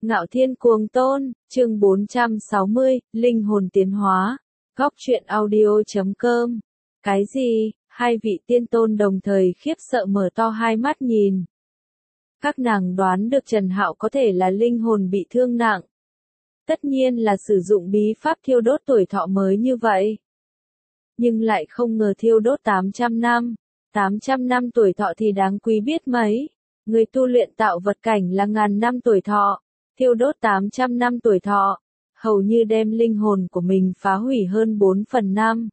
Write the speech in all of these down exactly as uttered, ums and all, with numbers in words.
Ngạo Thiên Cuồng Tôn, chương bốn trăm sáu mươi, Linh hồn tiến hóa. Góc truyện audio chấm com. Cái gì? Hai vị tiên tôn đồng thời khiếp sợ mở to hai mắt nhìn. Các nàng đoán được Trần Hạo có thể là linh hồn bị thương nặng. Tất nhiên là sử dụng bí pháp thiêu đốt tuổi thọ mới như vậy. Nhưng lại không ngờ thiêu đốt tám trăm năm. tám trăm năm tuổi thọ thì đáng quý biết mấy. Người tu luyện tạo vật cảnh là ngàn năm tuổi thọ. Thiêu đốt tám trăm năm tuổi thọ. Hầu như đem linh hồn của mình phá hủy hơn bốn phần năm.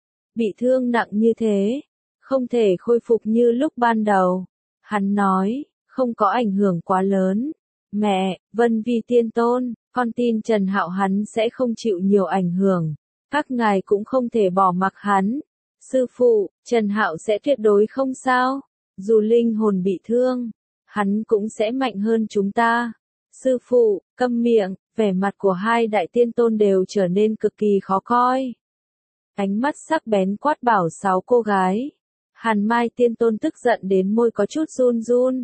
Bị thương nặng như thế. Không thể khôi phục như lúc ban đầu. Hắn nói, không có ảnh hưởng quá lớn. Mẹ, Vân Vi tiên tôn, con tin Trần Hạo hắn sẽ không chịu nhiều ảnh hưởng. Các ngài cũng không thể bỏ mặc hắn. Sư phụ, Trần Hạo sẽ tuyệt đối không sao. Dù linh hồn bị thương, hắn cũng sẽ mạnh hơn chúng ta. Sư phụ, câm miệng, vẻ mặt của hai đại tiên tôn đều trở nên cực kỳ khó coi. Ánh mắt sắc bén quát bảo sáu cô gái. Hàn Mai tiên tôn tức giận đến môi có chút run run.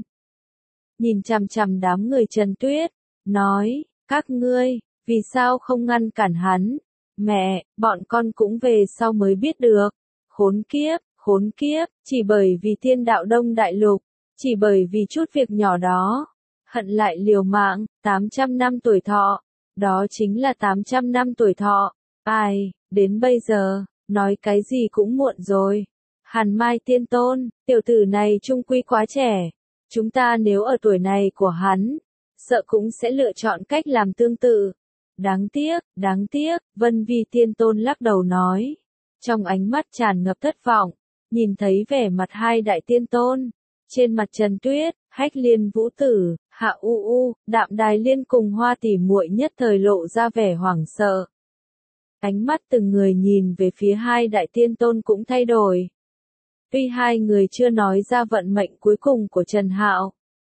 Nhìn chằm chằm đám người Trần Tuyết, nói, các ngươi, vì sao không ngăn cản hắn? Mẹ, bọn con cũng về sau mới biết được. Khốn kiếp, khốn kiếp, chỉ bởi vì thiên đạo đông đại lục, chỉ bởi vì chút việc nhỏ đó. Hận lại liều mạng, tám trăm năm tuổi thọ. Đó chính là tám trăm năm tuổi thọ. Ai, đến bây giờ, nói cái gì cũng muộn rồi. Hàn Mai tiên tôn, tiểu tử này trung quy quá trẻ. Chúng ta nếu ở tuổi này của hắn, sợ cũng sẽ lựa chọn cách làm tương tự. Đáng tiếc, đáng tiếc, Vân Vi tiên tôn lắc đầu nói. Trong ánh mắt tràn ngập thất vọng, nhìn thấy vẻ mặt hai đại tiên tôn. Trên mặt Trần Tuyết, Hách Liên Vũ Tử, Hạ U U, Đạm Đài Liên cùng Hoa Tỷ muội nhất thời lộ ra vẻ hoảng sợ. Ánh mắt từng người nhìn về phía hai đại tiên tôn cũng thay đổi. Tuy hai người chưa nói ra vận mệnh cuối cùng của Trần Hạo,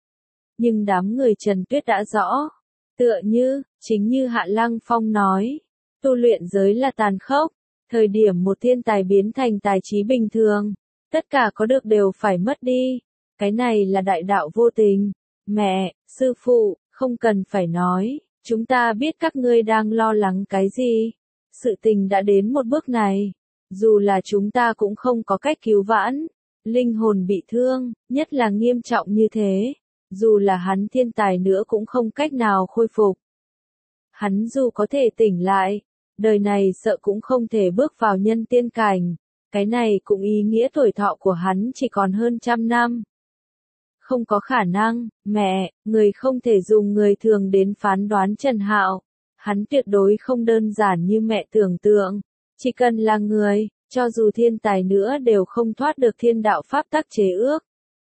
nhưng đám người Trần Tuyết đã rõ. Tựa như, chính như Hạ Lăng Phong nói, tu luyện giới là tàn khốc, thời điểm một thiên tài biến thành tài trí bình thường, tất cả có được đều phải mất đi. Cái này là đại đạo vô tình. Mẹ, sư phụ, không cần phải nói, chúng ta biết các ngươi đang lo lắng cái gì. Sự tình đã đến một bước này, dù là chúng ta cũng không có cách cứu vãn. Linh hồn bị thương, nhất là nghiêm trọng như thế, dù là hắn thiên tài nữa cũng không cách nào khôi phục. Hắn dù có thể tỉnh lại, đời này sợ cũng không thể bước vào nhân tiên cảnh. Cái này cũng ý nghĩa tuổi thọ của hắn chỉ còn hơn trăm năm. Không có khả năng, mẹ, người không thể dùng người thường đến phán đoán Trần Hạo. Hắn tuyệt đối không đơn giản như mẹ tưởng tượng. Chỉ cần là người, cho dù thiên tài nữa đều không thoát được thiên đạo pháp tắc chế ước.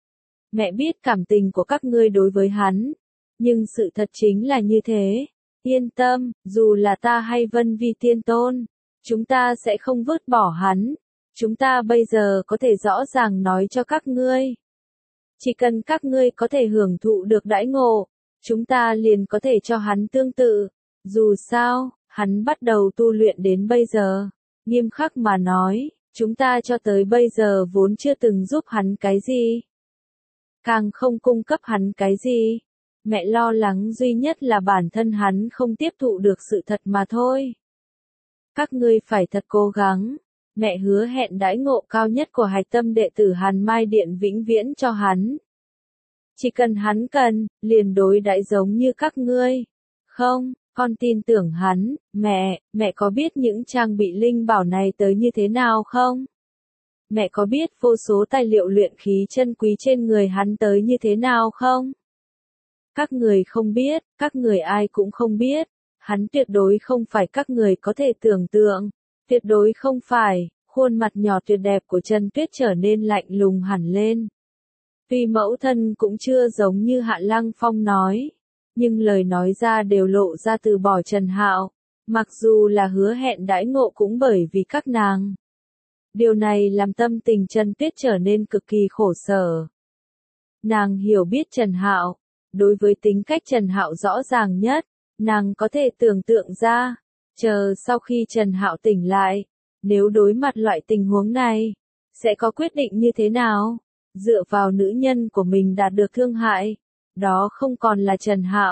Mẹ biết cảm tình của các ngươi đối với hắn, nhưng sự thật chính là như thế. Yên tâm, dù là ta hay Vân Vi tiên tôn, chúng ta sẽ không vứt bỏ hắn. Chúng ta bây giờ có thể rõ ràng nói cho các ngươi. Chỉ cần các ngươi có thể hưởng thụ được đãi ngộ, chúng ta liền có thể cho hắn tương tự. Dù sao, hắn bắt đầu tu luyện đến bây giờ. Nghiêm khắc mà nói, chúng ta cho tới bây giờ vốn chưa từng giúp hắn cái gì. Càng không cung cấp hắn cái gì. Mẹ lo lắng duy nhất là bản thân hắn không tiếp thụ được sự thật mà thôi. Các ngươi phải thật cố gắng. Mẹ hứa hẹn đãi ngộ cao nhất của hạch tâm đệ tử Hàn Mai Điện vĩnh viễn cho hắn. Chỉ cần hắn cần, liền đối đãi giống như các ngươi. Không, con tin tưởng hắn. Mẹ, mẹ có biết những trang bị linh bảo này tới như thế nào không? Mẹ có biết vô số tài liệu luyện khí chân quý trên người hắn tới như thế nào không? Các người không biết, các người ai cũng không biết. Hắn tuyệt đối không phải các người có thể tưởng tượng. Tuyệt đối không phải. Khuôn mặt nhỏ tuyệt đẹp của Trần Tuyết trở nên lạnh lùng hẳn lên. Tuy mẫu thân cũng chưa giống như Hạ Lăng Phong nói, nhưng lời nói ra đều lộ ra từ bỏ Trần Hạo. Mặc dù là hứa hẹn đãi ngộ cũng bởi vì các nàng. Điều này làm tâm tình Trần Tuyết trở nên cực kỳ khổ sở. Nàng hiểu biết Trần Hạo, đối với tính cách Trần Hạo rõ ràng nhất, nàng có thể tưởng tượng ra, chờ sau khi Trần Hạo tỉnh lại, nếu đối mặt loại tình huống này, sẽ có quyết định như thế nào? Dựa vào nữ nhân của mình đạt được thương hại, đó không còn là Trần Hạo,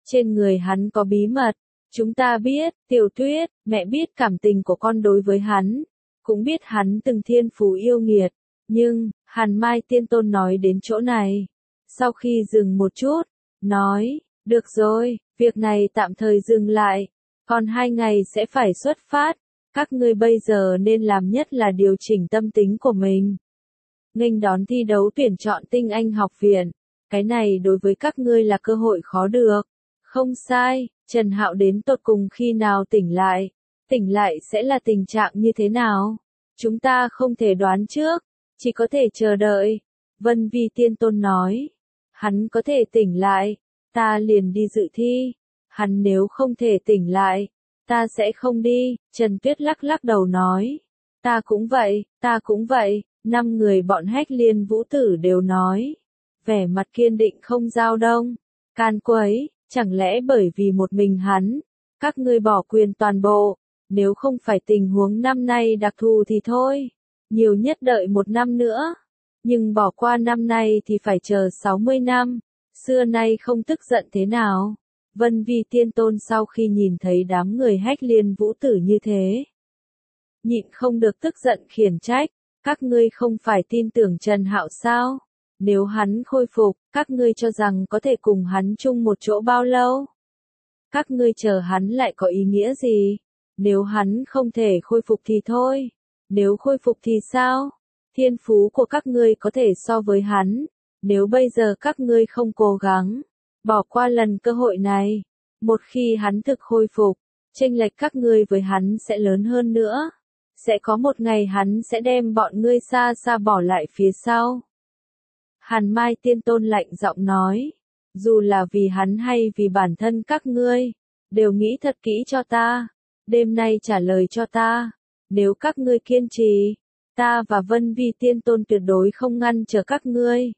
Trên người hắn có bí mật. Chúng ta biết, Tiểu Tuyết, mẹ biết cảm tình của con đối với hắn. Cũng biết hắn từng thiên phú yêu nghiệt. Nhưng, Hàn Mai Tiên Tôn nói đến chỗ này. Sau khi dừng một chút, nói, được rồi, việc này tạm thời dừng lại. Còn hai ngày sẽ phải xuất phát. Các ngươi bây giờ nên làm nhất là điều chỉnh tâm tính của mình. Nghênh đón thi đấu tuyển chọn tinh anh học viện. Cái này đối với các ngươi là cơ hội khó được. Không sai, Trần Hạo đến tột cùng khi nào tỉnh lại. Tỉnh lại sẽ là tình trạng như thế nào? Chúng ta không thể đoán trước, chỉ có thể chờ đợi. Vân Vi Tiên Tôn nói. Hắn có thể tỉnh lại, ta liền đi dự thi. Hắn nếu không thể tỉnh lại, ta sẽ không đi. Trần Tuyết lắc lắc đầu nói. Ta cũng vậy, ta cũng vậy. Năm người bọn Hách Liên Vũ Tử đều nói. Vẻ mặt kiên định không dao động. Can Quấy, chẳng lẽ bởi vì một mình hắn, các ngươi bỏ quyền toàn bộ. Nếu không phải tình huống năm nay đặc thù thì thôi. Nhiều nhất đợi một năm nữa. Nhưng bỏ qua năm nay thì phải chờ sáu mươi năm. Xưa nay không tức giận thế nào? Vân Vi Tiên Tôn sau khi nhìn thấy đám người Hách Liên Vũ Tử như thế, nhịn không được tức giận khiển trách. Các ngươi không phải tin tưởng Trần Hạo sao? Nếu hắn khôi phục, các ngươi cho rằng có thể cùng hắn chung một chỗ bao lâu? Các ngươi chờ hắn lại có ý nghĩa gì? Nếu hắn không thể khôi phục thì thôi. Nếu khôi phục thì sao? Thiên phú của các ngươi có thể so với hắn. Nếu bây giờ các ngươi không cố gắng, bỏ qua lần cơ hội này, một khi hắn thực khôi phục, chênh lệch các ngươi với hắn sẽ lớn hơn nữa. Sẽ có một ngày hắn sẽ đem bọn ngươi xa xa bỏ lại phía sau. Hàn Mai Tiên Tôn lạnh giọng nói. Dù là vì hắn hay vì bản thân các ngươi, đều nghĩ thật kỹ cho ta. Đêm nay trả lời cho ta. Nếu các ngươi kiên trì, ta và Vân Vi Tiên Tôn tuyệt đối không ngăn trở các ngươi.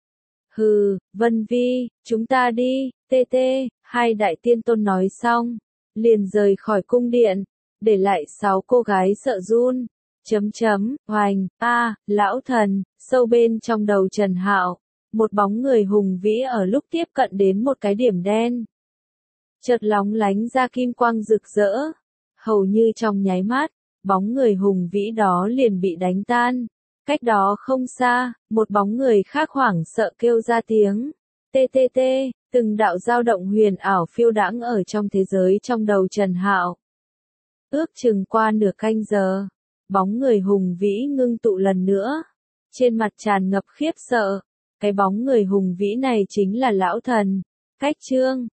Hừ, Vân Vi, chúng ta đi, tê tê, hai đại tiên tôn nói xong, liền rời khỏi cung điện, để lại sáu cô gái sợ run. Chấm chấm, hoành, a, lão thần, sâu bên trong đầu Trần Hạo, một bóng người hùng vĩ ở lúc tiếp cận đến một cái điểm đen. Chợt lóng lánh ra kim quang rực rỡ, hầu như trong nháy mắt, bóng người hùng vĩ đó liền bị đánh tan. Cách đó không xa, một bóng người khác hoảng sợ kêu ra tiếng. Tê tê tê, từng đạo dao động huyền ảo phiêu đãng ở trong thế giới trong đầu Trần Hạo. Ước chừng qua nửa canh giờ, bóng người hùng vĩ ngưng tụ lần nữa. Trên mặt tràn ngập khiếp sợ, cái bóng người hùng vĩ này chính là lão thần, Cách Trương.